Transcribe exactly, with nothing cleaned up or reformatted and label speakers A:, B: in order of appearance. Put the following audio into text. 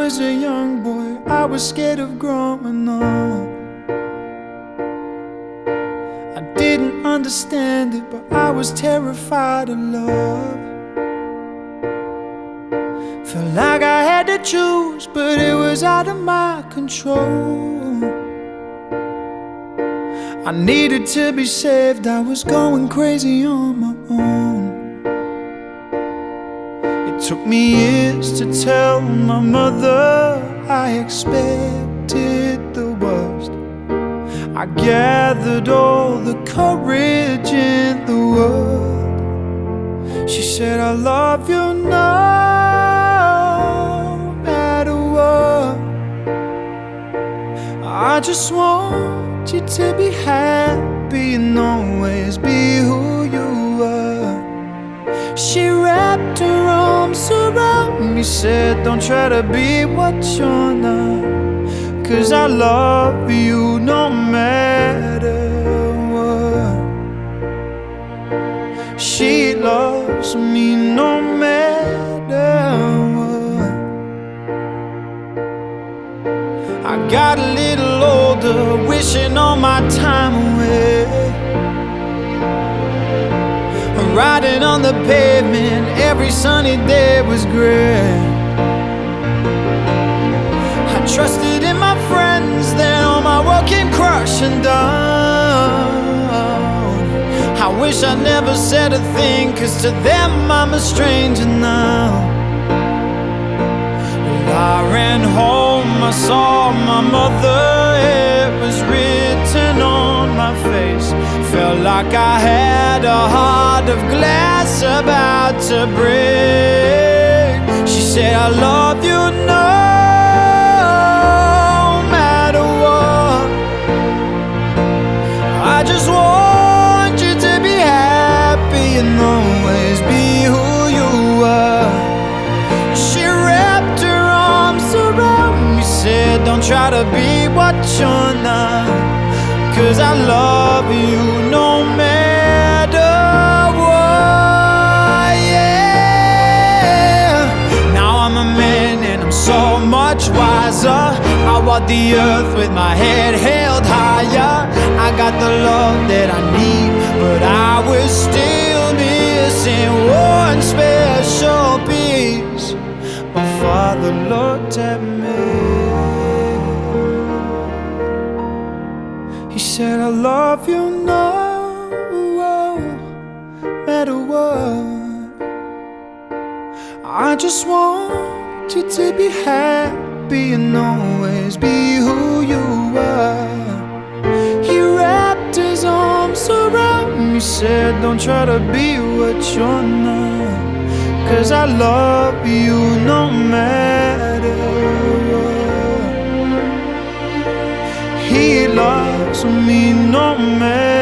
A: was a young boy, I was scared of growing up. I didn't understand it, but I was terrified of love. Felt like I had to choose, but it was out of my control. I needed to be saved, I was going crazy on my own. It took me years to tell my mother I expected the worst. I gathered all the courage in the world. She said, I love you no matter what. I just want you to be happy and always be who you are. She wrapped her arms around me, said, don't try to be what you're not, 'cause I love you no matter what. She loves me no matter what. I got a little older, wishing all my time away, riding on the pavement, every sunny day was great. I trusted in my friends, then all my world came crashing down. I wish I never said a thing, 'cause to them I'm a stranger now. Well, I ran home, I saw my mother, it was written on my face. Felt like I had a heart of glass about to break. She said, I love you no matter what. I just want you to be happy and always be who you are. She wrapped her arms around me, said, don't try to be what you're not, 'cause I love you no matter what, yeah. Now I'm a man and I'm so much wiser. I walk the earth with my head held higher. I got the love that I need, but I was still missing one special piece. My father looked at me, he said, I love you no matter what. I just want you to be happy and always be who you are. He wrapped his arms around me, said, don't try to be what you're not, 'cause I love you no matter what. He loves me no matter